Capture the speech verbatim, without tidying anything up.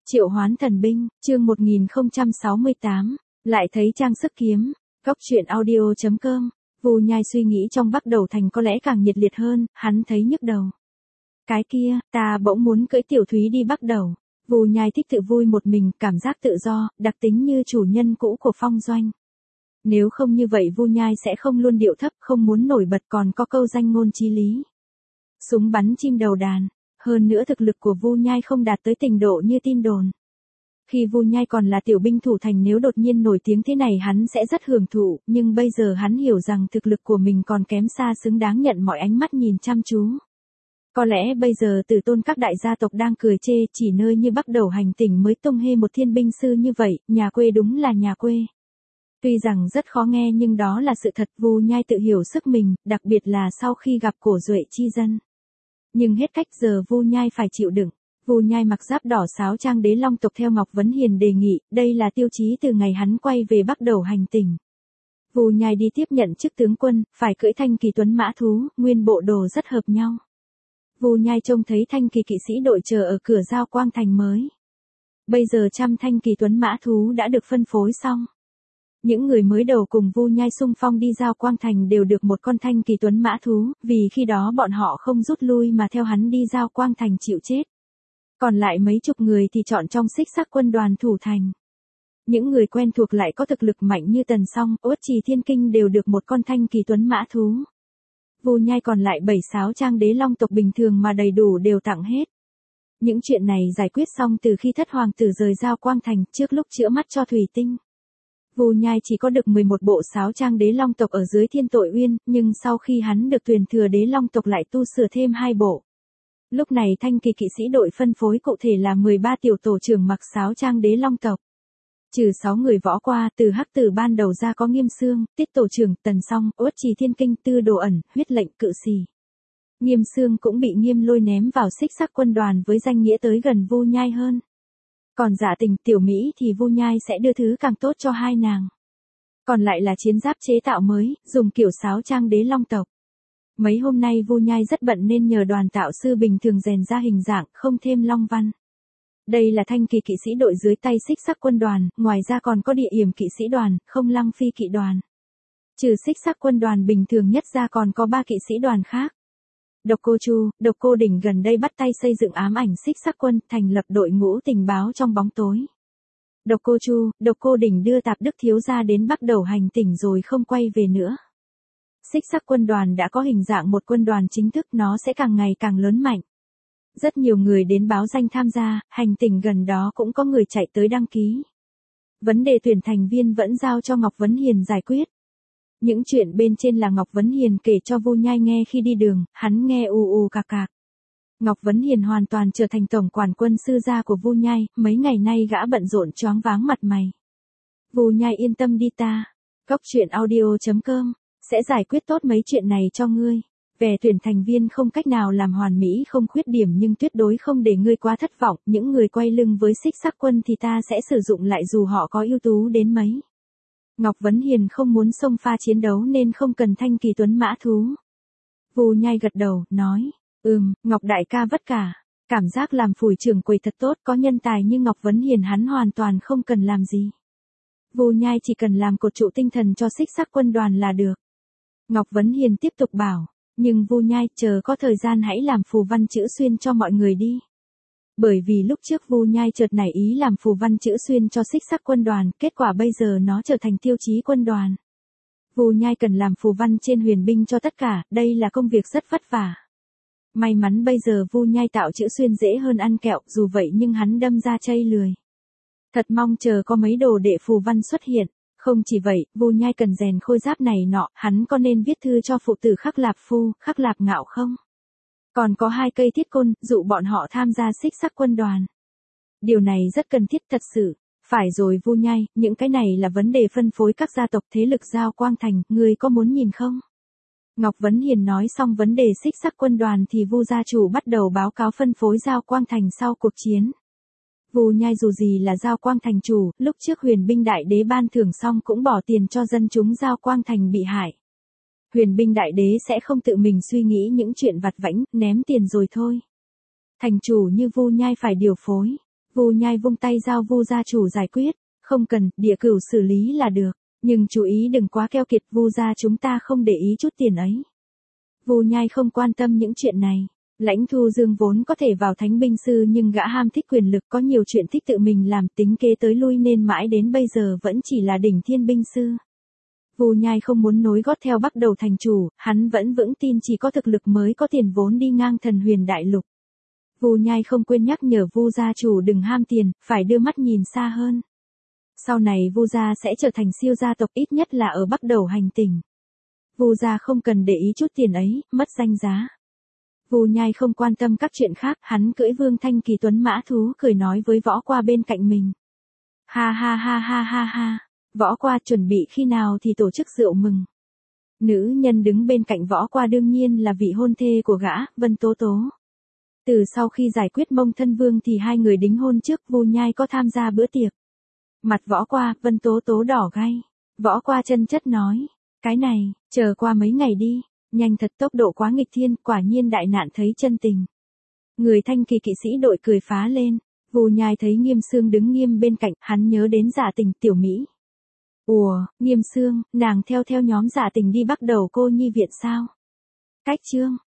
Triệu Hoán Thần Binh, chương một nghìn không trăm sáu mươi tám, lại thấy trang sức kiếm, góc truyện audio chấm com. Vu Nhai suy nghĩ trong Bắc Đầu Thành có lẽ càng nhiệt liệt hơn, hắn thấy nhức đầu. Cái kia, ta bỗng muốn cưỡi Tiểu Thúy đi Bắc Đầu. Vu Nhai thích tự vui một mình, cảm giác tự do, đặc tính như chủ nhân cũ của Phong Doanh. Nếu không như vậy Vu Nhai sẽ không luôn điệu thấp, không muốn nổi bật, còn có câu danh ngôn chí lý. Súng bắn chim đầu đàn. Hơn nữa thực lực của Vu Nhai không đạt tới trình độ như tin đồn. Khi Vu Nhai còn là tiểu binh thủ thành, nếu đột nhiên nổi tiếng thế này hắn sẽ rất hưởng thụ, nhưng bây giờ hắn hiểu rằng thực lực của mình còn kém xa xứng đáng nhận mọi ánh mắt nhìn chăm chú. Có lẽ bây giờ Tử Tôn các đại gia tộc đang cười chê, chỉ nơi như Bắc Đầu hành tỉnh mới tung hê một thiên binh sư như vậy, nhà quê đúng là nhà quê. Tuy rằng rất khó nghe nhưng đó là sự thật. Vu Nhai tự hiểu sức mình, đặc biệt là sau khi gặp Cổ Duệ chi dân. Nhưng hết cách, giờ Vu Nhai phải chịu đựng. Vu Nhai mặc giáp đỏ sáo trang đế long tộc theo Ngọc Vấn Hiền đề nghị, đây là tiêu chí từ ngày hắn quay về Bắc Đầu hành tỉnh. Vu Nhai đi tiếp nhận chức tướng quân, phải cưỡi Thanh Kỳ Tuấn mã thú, nguyên bộ đồ rất hợp nhau. Vu Nhai trông thấy Thanh Kỳ kỵ sĩ đội chờ ở cửa Giao Quang Thành mới. Bây giờ trăm Thanh Kỳ Tuấn mã thú đã được phân phối xong. Những người mới đầu cùng Vu Nhai xung phong đi Giao Quang Thành đều được một con Thanh Kỳ Tuấn mã thú, vì khi đó bọn họ không rút lui mà theo hắn đi Giao Quang Thành chịu chết. Còn lại mấy chục người thì chọn trong Xích Sắc quân đoàn thủ thành. Những người quen thuộc lại có thực lực mạnh như Tần Song, Uất Trì Thiên Kinh đều được một con Thanh Kỳ Tuấn mã thú. Vu Nhai còn lại bảy sáu trang đế long tộc bình thường mà đầy đủ đều tặng hết. Những chuyện này giải quyết xong từ khi thất hoàng tử rời Giao Quang Thành, trước lúc chữa mắt cho Thủy Tinh. Vu Nhai chỉ có được mười một bộ sáo trang đế long tộc ở dưới Thiên Tội Uyên, nhưng sau khi hắn được truyền thừa đế long tộc lại tu sửa thêm hai bộ. Lúc này Thanh Kỳ kỵ sĩ đội phân phối cụ thể là mười ba tiểu tổ trưởng mặc sáo trang đế long tộc. Trừ sáu người võ qua, từ Hắc Tử ban đầu ra có Nghiêm Xương, Tiết tổ trưởng, Tần Song, Uất Trì Thiên Kinh, Tư Đồ Ẩn, Huyết Lệnh Cự Xì. Nghiêm Xương cũng bị Nghiêm Lôi ném vào Xích Sắc quân đoàn với danh nghĩa tới gần Vu Nhai hơn. Còn Dạ Tình, Tiểu Mỹ thì Vu Nhai sẽ đưa thứ càng tốt cho hai nàng. Còn lại là chiến giáp chế tạo mới, dùng kiểu sáo trang đế long tộc. Mấy hôm nay Vu Nhai rất bận nên nhờ đoàn tạo sư bình thường rèn ra hình dạng, không thêm long văn. Đây là Thanh Kỳ kỵ sĩ đội dưới tay Xích Sắc quân đoàn, ngoài ra còn có Địa Yểm kỵ sĩ đoàn, Không Lăng phi kỵ đoàn. Trừ Xích Sắc quân đoàn bình thường nhất ra còn có ba kỵ sĩ đoàn khác. Độc Cô Chu, Độc Cô Đỉnh gần đây bắt tay xây dựng ám ảnh Xích Sắc quân, thành lập đội ngũ tình báo trong bóng tối. Độc Cô Chu, Độc Cô Đỉnh đưa Tạp Đức thiếu gia đến Bắc Đầu hành tỉnh rồi không quay về nữa. Xích Sắc quân đoàn đã có hình dạng một quân đoàn chính thức, nó sẽ càng ngày càng lớn mạnh. Rất nhiều người đến báo danh tham gia, hành tỉnh gần đó cũng có người chạy tới đăng ký. Vấn đề tuyển thành viên vẫn giao cho Ngọc Vấn Hiền giải quyết. Những chuyện bên trên là Ngọc Vấn Hiền kể cho Vu Nhai nghe khi đi đường, hắn nghe ù ù cạc cạc. Ngọc Vấn Hiền hoàn toàn trở thành tổng quản quân sư gia của Vu Nhai, mấy ngày nay gã bận rộn choáng váng mặt mày. Vu Nhai yên tâm đi, ta, góc truyện audio chấm com, sẽ giải quyết tốt mấy chuyện này cho ngươi. Về tuyển thành viên không cách nào làm hoàn mỹ không khuyết điểm nhưng tuyệt đối không để ngươi quá thất vọng, những người quay lưng với Xích Sắc quân thì ta sẽ sử dụng lại dù họ có ưu tú đến mấy. Ngọc Vấn Hiền không muốn xông pha chiến đấu nên không cần Thanh Kỳ Tuấn mã thú. Vu Nhai gật đầu, nói, ừm, Ngọc đại ca vất cả. Cảm giác làm phủi trưởng quầy thật tốt, có nhân tài như Ngọc Vấn Hiền hắn hoàn toàn không cần làm gì. Vu Nhai chỉ cần làm cột trụ tinh thần cho Xích Sắc quân đoàn là được. Ngọc Vấn Hiền tiếp tục bảo, nhưng Vu Nhai, chờ có thời gian hãy làm phù văn chữ xuyên cho mọi người đi. Bởi vì lúc trước Vu Nhai chợt nảy ý làm phù văn chữ xuyên cho Xích Sắc quân đoàn, kết quả bây giờ nó trở thành tiêu chí quân đoàn. Vu Nhai cần làm phù văn trên huyền binh cho tất cả, đây là công việc rất vất vả. May mắn bây giờ Vu Nhai tạo chữ xuyên dễ hơn ăn kẹo, dù vậy nhưng hắn đâm ra chây lười. Thật mong chờ có mấy đồ đệ phù văn xuất hiện. Không chỉ vậy, Vu Nhai cần rèn khôi giáp này nọ, hắn có nên viết thư cho phụ tử Khắc Lạp Phu, Khắc Lạp Ngạo không? Còn có hai cây thiết côn, dụ bọn họ tham gia Xích Sắc quân đoàn. Điều này rất cần thiết thật sự. Phải rồi Vu Nhai, những cái này là vấn đề phân phối các gia tộc thế lực Giao Quang Thành, ngươi có muốn nhìn không? Ngọc Vấn Hiền nói xong vấn đề Xích Sắc quân đoàn thì Vu gia chủ bắt đầu báo cáo phân phối Giao Quang Thành sau cuộc chiến. Vu Nhai dù gì là Giao Quang Thành chủ, lúc trước Huyền binh đại đế ban thưởng xong cũng bỏ tiền cho dân chúng Giao Quang Thành bị hại. Huyền binh đại đế sẽ không tự mình suy nghĩ những chuyện vặt vãnh, ném tiền rồi thôi. Thành chủ như Vu Nhai phải điều phối. Vu Nhai vung tay giao Vu gia chủ giải quyết, không cần, Địa Cửu xử lý là được, nhưng chú ý đừng quá keo kiệt, Vu gia chúng ta không để ý chút tiền ấy. Vu Nhai không quan tâm những chuyện này. Lãnh Thu Dương vốn có thể vào thánh binh sư nhưng gã ham thích quyền lực, có nhiều chuyện thích tự mình làm, tính kế tới lui nên mãi đến bây giờ vẫn chỉ là đỉnh thiên binh sư. Vu Nhai không muốn nối gót theo Bắc Đầu thành chủ, hắn vẫn vững tin chỉ có thực lực mới có tiền vốn đi ngang thần huyền đại lục. Vu Nhai không quên nhắc nhở Vu gia chủ đừng ham tiền, phải đưa mắt nhìn xa hơn. Sau này Vu gia sẽ trở thành siêu gia tộc, ít nhất là ở Bắc Đầu hành tinh. Vu gia không cần để ý chút tiền ấy, mất danh giá. Vu Nhai không quan tâm các chuyện khác, hắn cưỡi Vương Thanh Kỳ tuấn mã thú cười nói với Võ Qua bên cạnh mình. Ha ha ha ha ha ha, Võ Qua chuẩn bị khi nào thì tổ chức rượu mừng. Nữ nhân đứng bên cạnh Võ Qua đương nhiên là vị hôn thê của gã, Vân Tố Tố. Từ sau khi giải quyết Mông Thân Vương thì hai người đính hôn trước, Vu Nhai có tham gia bữa tiệc. Mặt Võ Qua, Vân Tố Tố đỏ gay. Võ Qua chân chất nói, cái này, chờ qua mấy ngày đi. Nhanh thật, tốc độ quá nghịch thiên, quả nhiên đại nạn thấy chân tình. Người Thanh Kỳ kỵ sĩ đội cười phá lên. Vu Nhai thấy Nghiêm Xương đứng nghiêm bên cạnh, hắn nhớ đến Dạ Tình, Tiểu Mỹ. Ủa, Nghiêm Xương, nàng theo theo nhóm Dạ Tình đi Bắc Đầu cô nhi viện sao? Cách chương